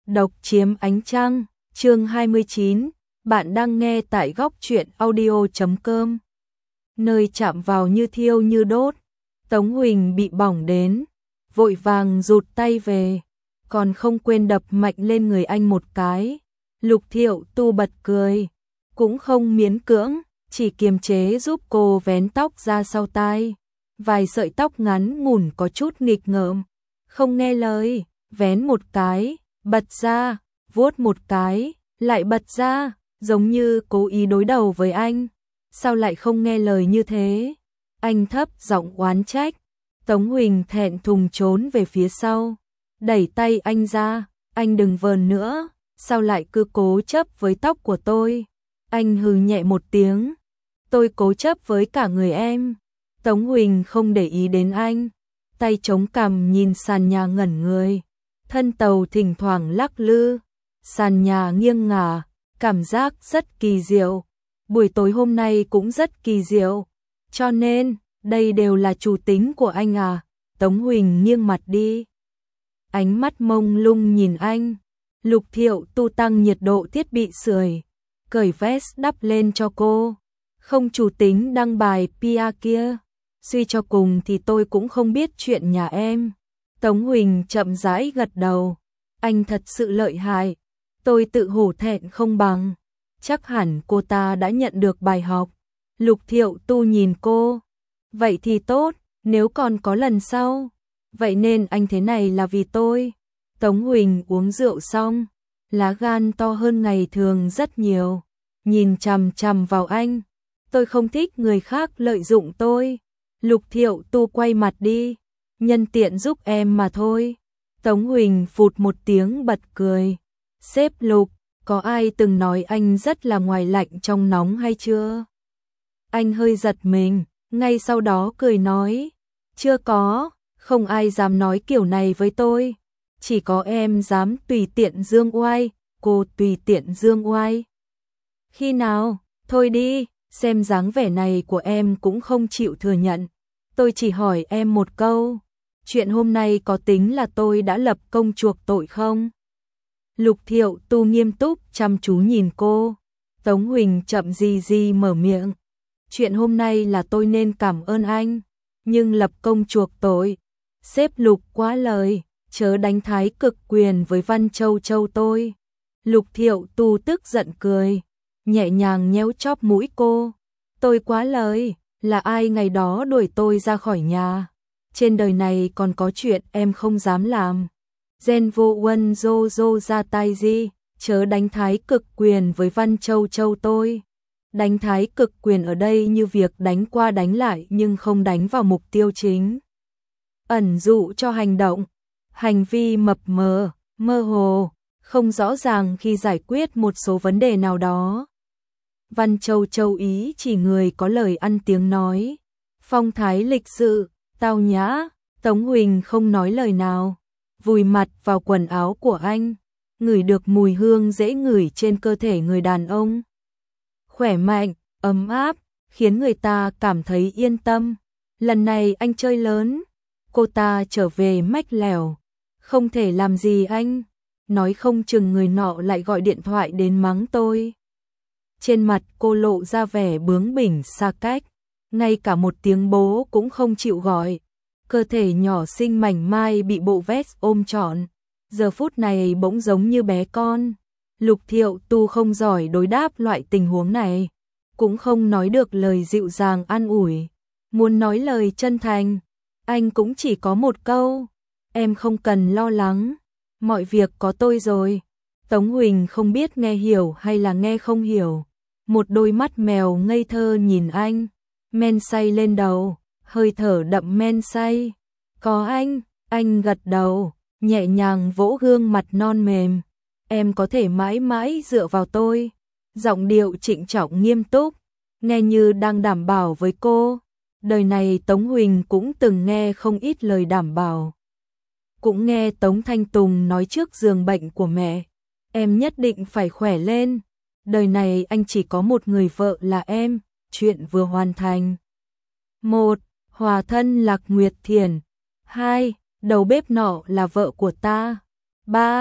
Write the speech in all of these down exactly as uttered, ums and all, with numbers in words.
Độc chiếm ánh trăng, chương hai mươi chín, bạn đang nghe tại góc truyện audio chấm com. Nơi chạm vào như thiêu như đốt, Tống Huỳnh bị bỏng đến, vội vàng rụt tay về, còn không quên đập mạnh lên người anh một cái. Lục Thiệu Tu bật cười, cũng không miễn cưỡng, chỉ kiềm chế giúp cô vén tóc ra sau tai. Vài sợi tóc ngắn ngủn có chút nghịch ngợm, không nghe lời, vén một cái, bật ra, vuốt một cái, lại bật ra, giống như cố ý đối đầu với anh. Sao lại không nghe lời như thế? Anh thấp giọng oán trách. Tống Huỳnh thẹn thùng trốn về phía sau, đẩy tay anh ra, anh đừng vờn nữa, sao lại cứ cố chấp với tóc của tôi? Anh hừ nhẹ một tiếng, tôi cố chấp với cả người em. Tống Huỳnh không để ý đến anh, tay chống cằm nhìn sàn nhà ngẩn người, thân tàu thỉnh thoảng lắc lư, sàn nhà nghiêng ngả, cảm giác rất kỳ diệu. Buổi tối hôm nay cũng rất kỳ diệu, cho nên, đây đều là chủ tính của anh à? Tống Huỳnh nghiêng mặt đi, ánh mắt mông lung nhìn anh. Lục Thiệu Tu tăng nhiệt độ thiết bị sưởi, cởi vest đắp lên cho cô. Không chủ tính đăng bài pê e kia, suy cho cùng thì tôi cũng không biết chuyện nhà em. Tống Huỳnh chậm rãi gật đầu, anh thật sự lợi hại, tôi tự hổ thẹn không bằng. Chắc hẳn cô ta đã nhận được bài học. Lục Thiệu Tu nhìn cô, vậy thì tốt, nếu còn có lần sau, vậy nên anh thế này là vì tôi. Tống Huỳnh uống rượu xong, lá gan to hơn ngày thường rất nhiều, nhìn chằm chằm vào anh. Tôi không thích người khác lợi dụng tôi. Lục Thiệu Tu quay mặt đi, nhân tiện giúp em mà thôi. Tống Huỳnh phụt một tiếng bật cười. Sếp Lục, có ai từng nói anh rất là ngoài lạnh trong nóng hay chưa? Anh hơi giật mình, ngay sau đó cười nói, chưa có, không ai dám nói kiểu này với tôi. Chỉ có em dám tùy tiện dương oai, cô tùy tiện dương oai. Khi nào? Thôi đi, xem dáng vẻ này của em cũng không chịu thừa nhận. Tôi chỉ hỏi em một câu, chuyện hôm nay có tính là tôi đã lập công chuộc tội không? Lục Thiệu Tu nghiêm túc chăm chú nhìn cô. Tống Huỳnh chậm gì gì mở miệng. Chuyện hôm nay là tôi nên cảm ơn anh, nhưng lập công chuộc tội, sếp Lục quá lời, chớ đánh thái cực quyền với Văn Châu Châu tôi. Lục Thiệu Tu tức giận cười, nhẹ nhàng nhéo chóp mũi cô. Tôi quá lời, là ai ngày đó đuổi tôi ra khỏi nhà? Trên đời này còn có chuyện em không dám làm. Gen vô quân dô dô ra tay gì, chớ đánh thái cực quyền với Văn Châu Châu tôi. Đánh thái cực quyền ở đây như việc đánh qua đánh lại nhưng không đánh vào mục tiêu chính. Ẩn dụ cho hành động, hành vi mập mờ, mơ hồ, không rõ ràng khi giải quyết một số vấn đề nào đó. Văn Châu Châu ý chỉ người có lời ăn tiếng nói, phong thái lịch sự, tao nhã. Tống Huỳnh không nói lời nào, vùi mặt vào quần áo của anh, ngửi được mùi hương dễ ngửi trên cơ thể người đàn ông. Khỏe mạnh, ấm áp, khiến người ta cảm thấy yên tâm. Lần này anh chơi lớn, cô ta trở về mách lèo, không thể làm gì anh, nói không chừng người nọ lại gọi điện thoại đến mắng tôi. Trên mặt cô lộ ra vẻ bướng bỉnh xa cách, ngay cả một tiếng bố cũng không chịu gọi. Cơ thể nhỏ xinh mảnh mai bị bộ vest ôm trọn, giờ phút này bỗng giống như bé con. Lục Thiệu Tu không giỏi đối đáp loại tình huống này, cũng không nói được lời dịu dàng an ủi. Muốn nói lời chân thành, anh cũng chỉ có một câu, em không cần lo lắng, mọi việc có tôi rồi. Tống Huỳnh không biết nghe hiểu hay là nghe không hiểu, một đôi mắt mèo ngây thơ nhìn anh, men say lên đầu, hơi thở đậm men say. Có anh, anh gật đầu, nhẹ nhàng vỗ gương mặt non mềm. Em có thể mãi mãi dựa vào tôi. Giọng điệu trịnh trọng nghiêm túc, nghe như đang đảm bảo với cô. Đời này Tống Huỳnh cũng từng nghe không ít lời đảm bảo. Cũng nghe Tống Thanh Tùng nói trước giường bệnh của mẹ, em nhất định phải khỏe lên. Đời này anh chỉ có một người vợ là em, chuyện vừa hoàn thành. Một, hòa thân Lạc Nguyệt Thiền. Hai, đầu bếp nọ là vợ của ta. Ba,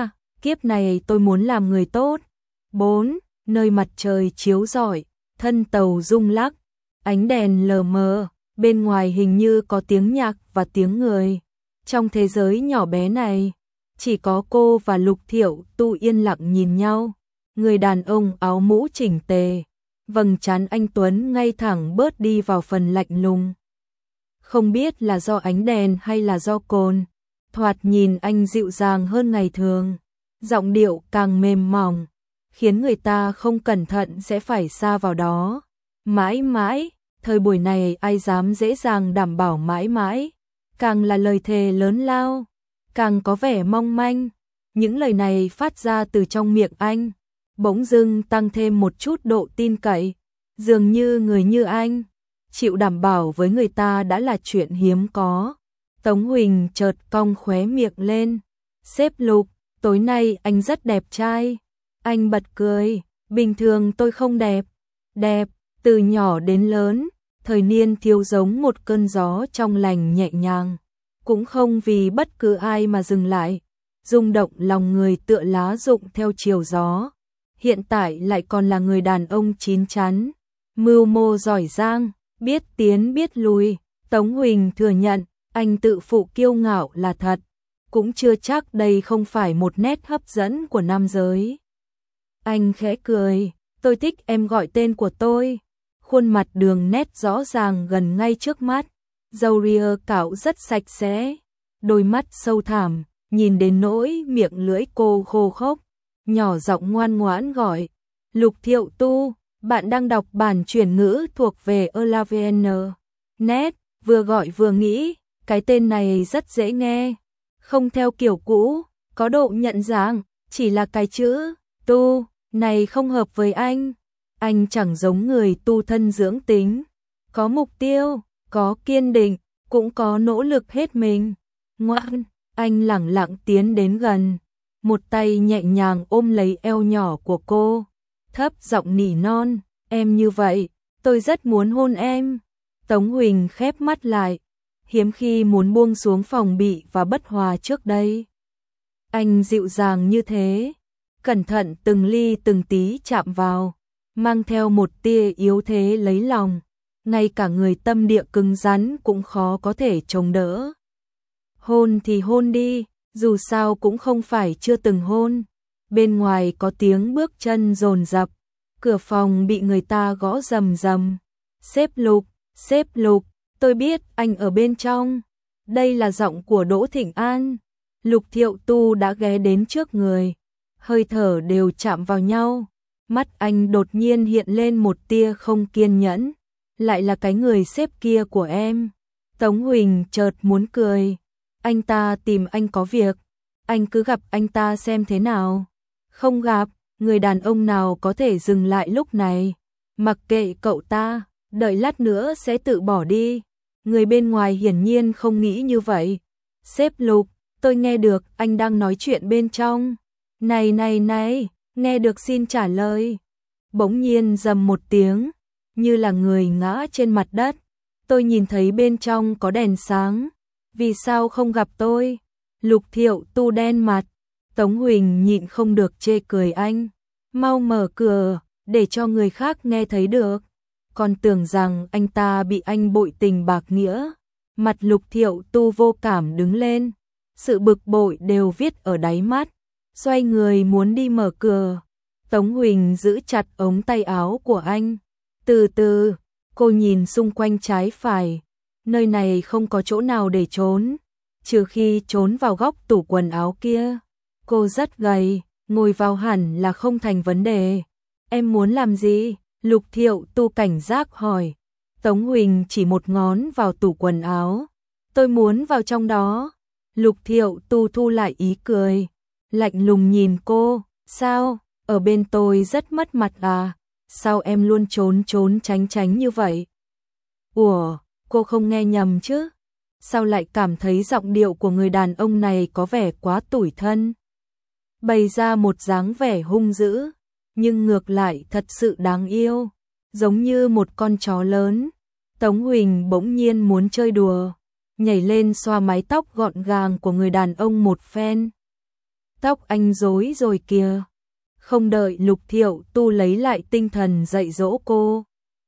kiếp này tôi muốn làm người tốt. bốn. Nơi mặt trời chiếu rọi, thân tàu rung lắc, ánh đèn lờ mờ, bên ngoài hình như có tiếng nhạc và tiếng người. Trong thế giới nhỏ bé này, chỉ có cô và Lục Thiệu Tu yên lặng nhìn nhau. Người đàn ông áo mũ chỉnh tề, vầng trán anh tuấn ngay thẳng bớt đi vào phần lạnh lùng. Không biết là do ánh đèn hay là do cồn, thoạt nhìn anh dịu dàng hơn ngày thường, giọng điệu càng mềm mỏng, khiến người ta không cẩn thận sẽ phải sa vào đó. Mãi mãi, thời buổi này ai dám dễ dàng đảm bảo mãi mãi, càng là lời thề lớn lao, càng có vẻ mong manh. Những lời này phát ra từ trong miệng anh, bỗng dưng tăng thêm một chút độ tin cậy, dường như người như anh chịu đảm bảo với người ta đã là chuyện hiếm có. Tống Huỳnh chợt cong khóe miệng lên. Sếp Lục, tối nay anh rất đẹp trai. Anh bật cười, bình thường tôi không đẹp. Đẹp, từ nhỏ đến lớn, thời niên thiếu giống một cơn gió trong lành nhẹ nhàng, cũng không vì bất cứ ai mà dừng lại, rung động lòng người tựa lá rụng theo chiều gió. Hiện tại lại còn là người đàn ông chín chắn, mưu mô giỏi giang, biết tiến biết lùi. Tống Huỳnh thừa nhận, anh tự phụ kiêu ngạo là thật, cũng chưa chắc đây không phải một nét hấp dẫn của nam giới. Anh khẽ cười, tôi thích em gọi tên của tôi. Khuôn mặt đường nét rõ ràng gần ngay trước mắt, râu ria cạo rất sạch sẽ, đôi mắt sâu thẳm, nhìn đến nỗi miệng lưỡi cô khô khốc, nhỏ giọng ngoan ngoãn gọi, Lục Thiệu Tu, bạn đang đọc bản chuyển ngữ thuộc về Elavn. Net, vừa gọi vừa nghĩ, cái tên này rất dễ nghe, không theo kiểu cũ, có độ nhận dạng, chỉ là cái chữ Tu này không hợp với anh. Anh chẳng giống người tu thân dưỡng tính, có mục tiêu, có kiên định, cũng có nỗ lực hết mình. Ngoan, anh lẳng lặng tiến đến gần, một tay nhẹ nhàng ôm lấy eo nhỏ của cô, thấp giọng nỉ non, em như vậy, tôi rất muốn hôn em. Tống Huỳnh khép mắt lại, hiếm khi muốn buông xuống phòng bị và bất hòa trước đây. Anh dịu dàng như thế, cẩn thận từng ly từng tí chạm vào, mang theo một tia yếu thế lấy lòng, ngay cả người tâm địa cứng rắn cũng khó có thể chống đỡ. Hôn thì hôn đi, dù sao cũng không phải chưa từng hôn. Bên ngoài có tiếng bước chân dồn dập, cửa phòng bị người ta gõ rầm rầm. Sếp Lục, sếp Lục, tôi biết anh ở bên trong. Đây là giọng của Đỗ Thịnh An. Lục Thiệu Tu đã ghé đến trước người, hơi thở đều chạm vào nhau. Mắt anh đột nhiên hiện lên một tia không kiên nhẫn, lại là cái người sếp kia của em. Tống Huỳnh chợt muốn cười, anh ta tìm anh có việc, anh cứ gặp anh ta xem thế nào. Không gặp, người đàn ông nào có thể dừng lại lúc này, mặc kệ cậu ta, đợi lát nữa sẽ tự bỏ đi. Người bên ngoài hiển nhiên không nghĩ như vậy. Sếp Lục, tôi nghe được anh đang nói chuyện bên trong. Này này này, nghe được xin trả lời. Bỗng nhiên rầm một tiếng, như là người ngã trên mặt đất. Tôi nhìn thấy bên trong có đèn sáng, vì sao không gặp tôi? Lục Thiệu Tu đen mặt. Tống Huỳnh nhịn không được chê cười anh, mau mở cửa, để cho người khác nghe thấy được. Còn tưởng rằng anh ta bị anh bội tình bạc nghĩa. Mặt Lục Thiệu Tu vô cảm đứng lên, sự bực bội đều viết ở đáy mắt, xoay người muốn đi mở cửa. Tống Huỳnh giữ chặt ống tay áo của anh. Từ từ, cô nhìn xung quanh trái phải, nơi này không có chỗ nào để trốn, trừ khi trốn vào góc tủ quần áo kia. Cô rất gầy, ngồi vào hẳn là không thành vấn đề. Em muốn làm gì? Lục Thiệu Tu cảnh giác hỏi. Tống Huỳnh chỉ một ngón vào tủ quần áo. Tôi muốn vào trong đó. Lục Thiệu Tu thu lại ý cười, lạnh lùng nhìn cô. Sao? Ở bên tôi rất mất mặt à? Sao em luôn trốn trốn tránh tránh như vậy? Ủa, cô không nghe nhầm chứ? Sao lại cảm thấy giọng điệu của người đàn ông này có vẻ quá tủi thân? Bày ra một dáng vẻ hung dữ, nhưng ngược lại thật sự đáng yêu, giống như một con chó lớn. Tống Huỳnh bỗng nhiên muốn chơi đùa, nhảy lên xoa mái tóc gọn gàng của người đàn ông một phen. tóc anh rối rồi kìa. Không đợi Lục Thiệu Tu lấy lại tinh thần dạy dỗ cô.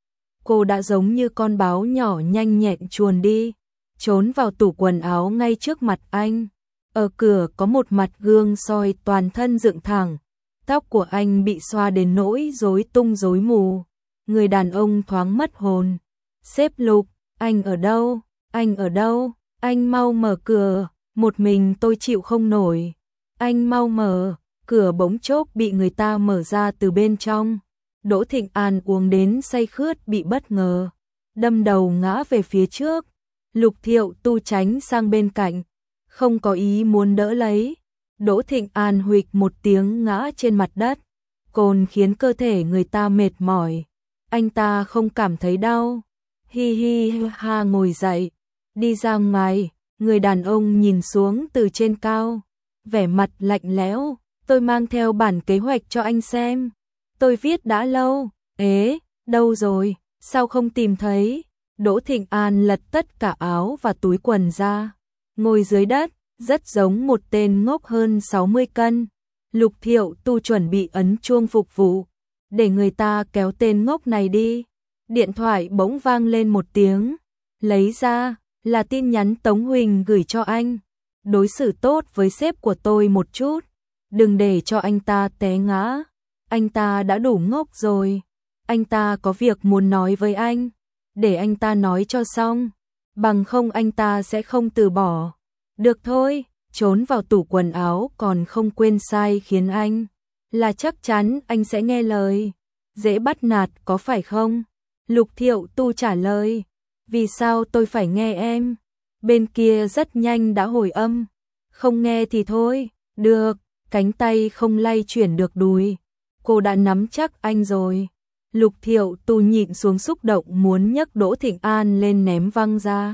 Cô đã giống như con báo nhỏ nhanh nhẹn chuồn đi, trốn vào tủ quần áo ngay trước mặt anh. Ở cửa có một mặt gương soi toàn thân dựng thẳng, tóc của anh bị xoa đến nỗi rối tung rối mù. Người đàn ông thoáng mất hồn. Sếp Lục, anh ở đâu? Anh ở đâu? Anh mau mở cửa, một mình tôi chịu không nổi. Anh mau mở, cửa bỗng chốc bị người ta mở ra từ bên trong. Đỗ Thịnh An uống đến say khướt bị bất ngờ, đâm đầu ngã về phía trước. Lục Thiệu Tu tránh sang bên cạnh, không có ý muốn đỡ lấy. Đỗ Thịnh An huỵch một tiếng ngã trên mặt đất, cồn khiến cơ thể người ta mệt mỏi. Anh ta không cảm thấy đau, hi hi ha ngồi dậy, đi ra ngoài. Người đàn ông nhìn xuống từ trên cao, vẻ mặt lạnh lẽo. Tôi mang theo bản kế hoạch cho anh xem, tôi viết đã lâu. Ế, đâu rồi, sao không tìm thấy? Đỗ Thịnh An lật tất cả áo và túi quần ra, ngồi dưới đất, rất giống một tên ngốc hơn sáu mươi cân. Lục Thiệu Tu chuẩn bị ấn chuông phục vụ, để người ta kéo tên ngốc này đi. Điện thoại bỗng vang lên một tiếng, lấy ra, là tin nhắn Tống Huỳnh gửi cho anh. Đối xử tốt với sếp của tôi một chút, đừng để cho anh ta té ngã. Anh ta đã đủ ngốc rồi. Anh ta có việc muốn nói với anh, để anh ta nói cho xong, bằng không anh ta sẽ không từ bỏ. Được thôi, trốn vào tủ quần áo còn không quên sai khiến anh, là chắc chắn anh sẽ nghe lời. Dễ bắt nạt có phải không? Lục Thiệu Tu trả lời, vì sao tôi phải nghe em? Bên kia rất nhanh đã hồi âm, không nghe thì thôi. Được, cánh tay không lay chuyển được đùi, cô đã nắm chắc anh rồi. Lục Thiệu Tu nhịn xuống xúc động muốn nhấc Đỗ Thịnh An lên ném văng ra,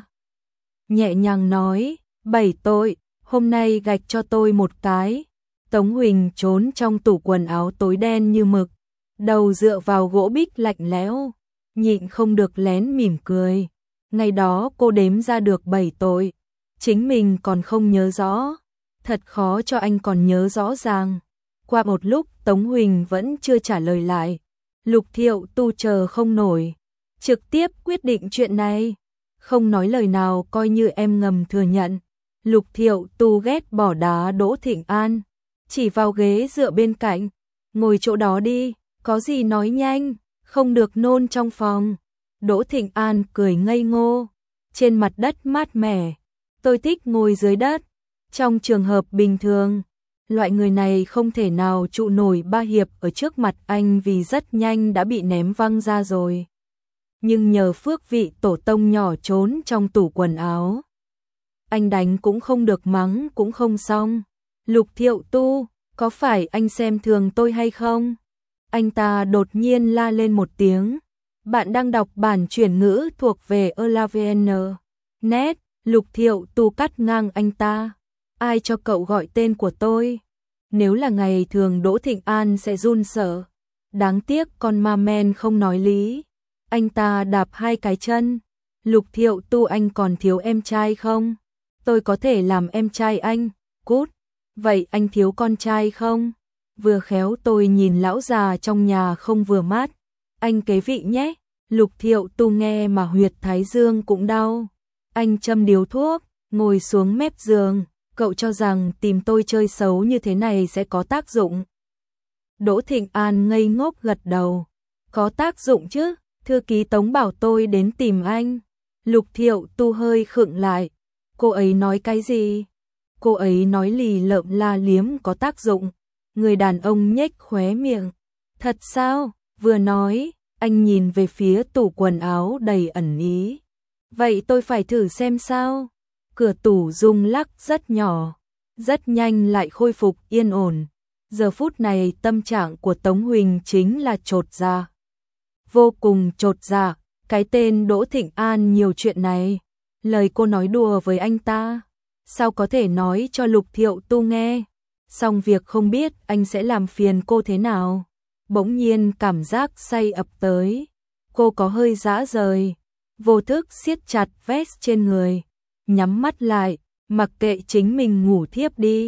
nhẹ nhàng nói, bảy tội, hôm nay gạch cho tôi một cái. Tống Huỳnh trốn trong tủ quần áo tối đen như mực, đầu dựa vào gỗ bích lạnh lẽo, nhịn không được lén mỉm cười. Ngày đó cô đếm ra được bảy tội, chính mình còn không nhớ rõ, thật khó cho anh còn nhớ rõ ràng. Qua một lúc Tống Huỳnh vẫn chưa trả lời lại, Lục Thiệu Tu chờ không nổi, trực tiếp quyết định chuyện này, không nói lời nào coi như em ngầm thừa nhận. Lục Thiệu Tu ghét bỏ đá Đỗ Thịnh An, chỉ vào ghế dựa bên cạnh, ngồi chỗ đó đi, có gì nói nhanh, không được nôn trong phòng. Đỗ Thịnh An cười ngây ngô, trên mặt đất mát mẻ, tôi thích ngồi dưới đất. Trong trường hợp bình thường, loại người này không thể nào trụ nổi ba hiệp ở trước mặt anh vì rất nhanh đã bị ném văng ra rồi. Nhưng nhờ phước vị tổ tông nhỏ trốn trong tủ quần áo, anh đánh cũng không được mắng cũng không xong. Lục Thiệu Tu, có phải anh xem thường tôi hay không? Anh ta đột nhiên la lên một tiếng. Bạn đang đọc bản chuyển ngữ thuộc về Elavn. Net. Lục Thiệu Tu cắt ngang anh ta. Ai cho cậu gọi tên của tôi? Nếu là ngày thường Đỗ Thịnh An sẽ run sợ. Đáng tiếc con ma men không nói lý. Anh ta đạp hai cái chân. Lục Thiệu Tu, anh còn thiếu em trai không? Tôi có thể làm em trai anh. Cút. Vậy anh thiếu con trai không? Vừa khéo tôi nhìn lão già trong nhà không vừa mắt. Anh kế vị nhé. Lục Thiệu Tu nghe mà huyệt thái dương cũng đau. Anh châm điếu thuốc, ngồi xuống mép giường. Cậu cho rằng tìm tôi chơi xấu như thế này sẽ có tác dụng? Đỗ Thịnh An ngây ngốc gật đầu. Có tác dụng chứ, thư ký Tống bảo tôi đến tìm anh. Lục Thiệu Tu hơi khựng lại. Cô ấy nói cái gì? Cô ấy nói lì lợm la liếm có tác dụng. Người đàn ông nhếch khóe miệng. Thật sao? Vừa nói, anh nhìn về phía tủ quần áo đầy ẩn ý. Vậy tôi phải thử xem sao? Cửa tủ rung lắc rất nhỏ, rất nhanh lại khôi phục yên ổn. Giờ phút này tâm trạng của Tống Huỳnh chính là chột dạ. Vô cùng chột dạ, cái tên Đỗ Thịnh An nhiều chuyện này. Lời cô nói đùa với anh ta, sao có thể nói cho Lục Thiệu Tu nghe? Xong việc không biết anh sẽ làm phiền cô thế nào. Bỗng nhiên cảm giác say ập tới. Cô có hơi rã rời, vô thức siết chặt vest trên người, nhắm mắt lại, mặc kệ chính mình ngủ thiếp đi.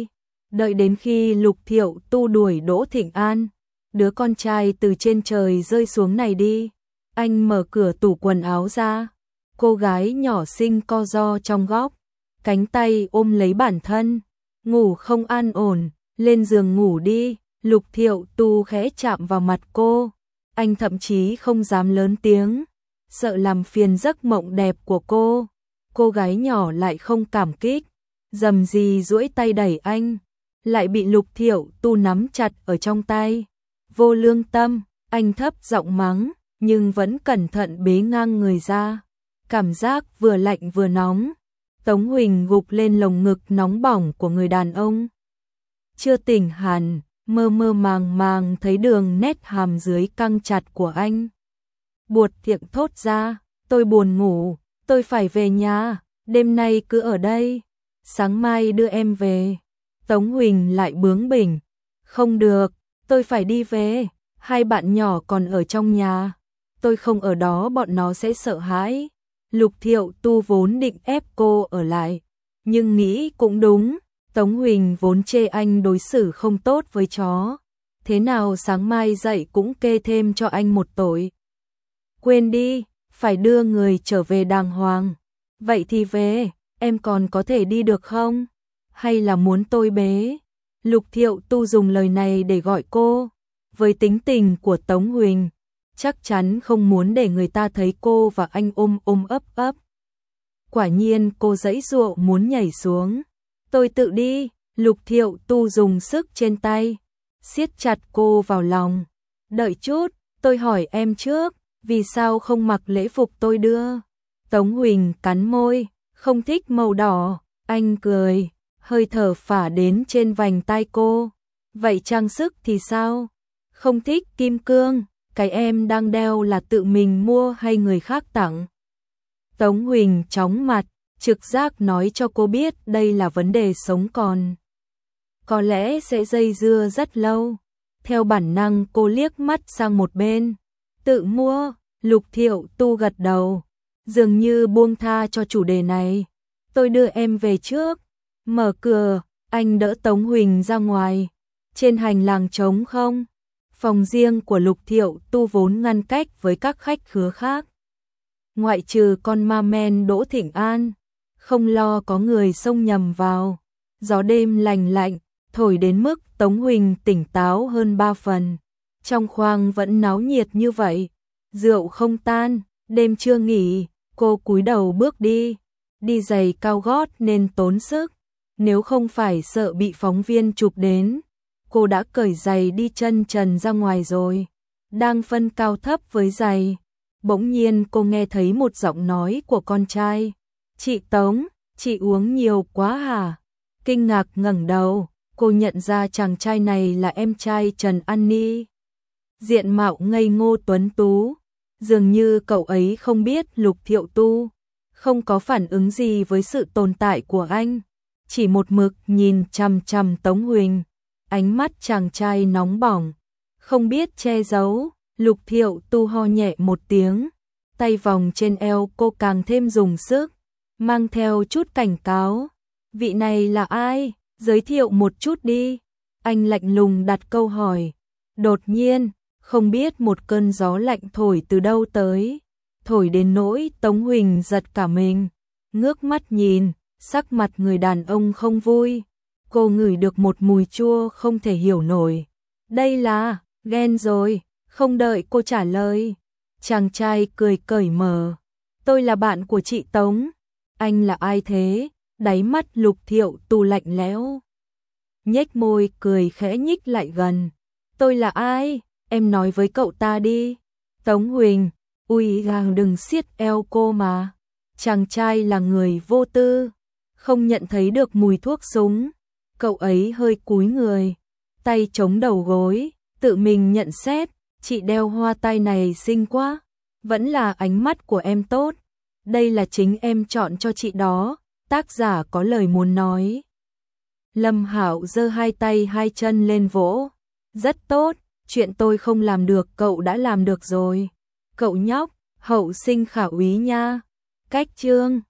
Đợi đến khi Lục Thiệu Tu đuổi Đỗ Thịnh An, đứa con trai từ trên trời rơi xuống này đi, anh mở cửa tủ quần áo ra, cô gái nhỏ xinh co ro trong góc, cánh tay ôm lấy bản thân, ngủ không an ổn, lên giường ngủ đi. Lục Thiệu Tu khẽ chạm vào mặt cô, anh thậm chí không dám lớn tiếng, sợ làm phiền giấc mộng đẹp của cô. Cô gái nhỏ lại không cảm kích, dầm gì duỗi tay đẩy anh, lại bị Lục Thiệu Tu nắm chặt ở trong tay. Vô lương tâm, anh thấp giọng mắng, nhưng vẫn cẩn thận bế ngang người ra. Cảm giác vừa lạnh vừa nóng. Tống Huỳnh gục lên lồng ngực nóng bỏng của người đàn ông. Chưa tỉnh hẳn, mơ mơ màng màng thấy đường nét hàm dưới căng chặt của anh. Buột miệng thốt ra, tôi buồn ngủ, tôi phải về nhà, đêm nay cứ ở đây, sáng mai đưa em về. Tống Huỳnh lại bướng bỉnh, không được, tôi phải đi về, hai bạn nhỏ còn ở trong nhà, tôi không ở đó bọn nó sẽ sợ hãi. Lục Thiệu Tu vốn định ép cô ở lại, nhưng nghĩ cũng đúng, Tống Huỳnh vốn chê anh đối xử không tốt với chó, thế nào sáng mai dậy cũng kê thêm cho anh một tội. Quên đi, phải đưa người trở về đàng hoàng. Vậy thì về, em còn có thể đi được không? Hay là muốn tôi bế? Lục Thiệu Tu dùng lời này để gọi cô. Với tính tình của Tống Huỳnh, chắc chắn không muốn để người ta thấy cô và anh ôm ôm ấp ấp. Quả nhiên cô giãy giụa muốn nhảy xuống. Tôi tự đi. Lục Thiệu Tu dùng sức trên tay, siết chặt cô vào lòng. Đợi chút, tôi hỏi em trước, vì sao không mặc lễ phục tôi đưa? Tống Huỳnh cắn môi, không thích màu đỏ. Anh cười, hơi thở phả đến trên vành tai cô. Vậy trang sức thì sao? Không thích kim cương, cái em đang đeo là tự mình mua hay người khác tặng? Tống Huỳnh chóng mặt, trực giác nói cho cô biết đây là vấn đề sống còn. Có lẽ sẽ dây dưa rất lâu. Theo bản năng cô liếc mắt sang một bên. Tự mua. Lục Thiệu Tu gật đầu, dường như buông tha cho chủ đề này. Tôi đưa em về trước. Mở cửa, anh đỡ Tống Huỳnh ra ngoài. Trên hành lang trống không. Phòng riêng của Lục Thiệu Tu vốn ngăn cách với các khách khứa khác. Ngoại trừ con ma men Đỗ Thịnh An, không lo có người xông nhầm vào. Gió đêm lành lạnh, thổi đến mức Tống Huỳnh tỉnh táo hơn ba phần. Trong khoang vẫn náo nhiệt như vậy. Rượu không tan, đêm chưa nghỉ, cô cúi đầu bước đi. Đi giày cao gót nên tốn sức. Nếu không phải sợ bị phóng viên chụp đến, cô đã cởi giày đi chân trần ra ngoài rồi. Đang phân cao thấp với giày, bỗng nhiên cô nghe thấy một giọng nói của con trai. Chị Tống, chị uống nhiều quá hả? Kinh ngạc ngẩng đầu, cô nhận ra chàng trai này là em trai Trần An Ni. Diện mạo ngây ngô tuấn tú, dường như cậu ấy không biết Lục Thiệu Tu, không có phản ứng gì với sự tồn tại của anh, chỉ một mực nhìn chằm chằm Tống Huỳnh, ánh mắt chàng trai nóng bỏng, không biết che giấu. Lục Thiệu Tu ho nhẹ một tiếng, tay vòng trên eo cô càng thêm dùng sức, mang theo chút cảnh cáo. Vị này là ai? Giới thiệu một chút đi. Anh lạnh lùng đặt câu hỏi. Đột nhiên, không biết một cơn gió lạnh thổi từ đâu tới, thổi đến nỗi Tống Huỳnh giật cả mình, ngước mắt nhìn, sắc mặt người đàn ông không vui. Cô ngửi được một mùi chua không thể hiểu nổi. Đây là, ghen rồi. Không đợi cô trả lời, chàng trai cười cởi mở. Tôi là bạn của chị Tống. Anh là ai thế? Đáy mắt Lục Thiệu Tu lạnh lẽo. Nhếch môi cười khẽ nhích lại gần. Tôi là ai? Em nói với cậu ta đi. Tống Huỳnh, ui gàng đừng siết eo cô mà. Chàng trai là người vô tư, không nhận thấy được mùi thuốc súng. Cậu ấy hơi cúi người, tay chống đầu gối, tự mình nhận xét. Chị đeo hoa tai này xinh quá, vẫn là ánh mắt của em tốt. Đây là chính em chọn cho chị đó, tác giả có lời muốn nói. Lâm Hạo giơ hai tay hai chân lên vỗ. Rất tốt, chuyện tôi không làm được cậu đã làm được rồi. Cậu nhóc, hậu sinh khả úy nha. Cách chương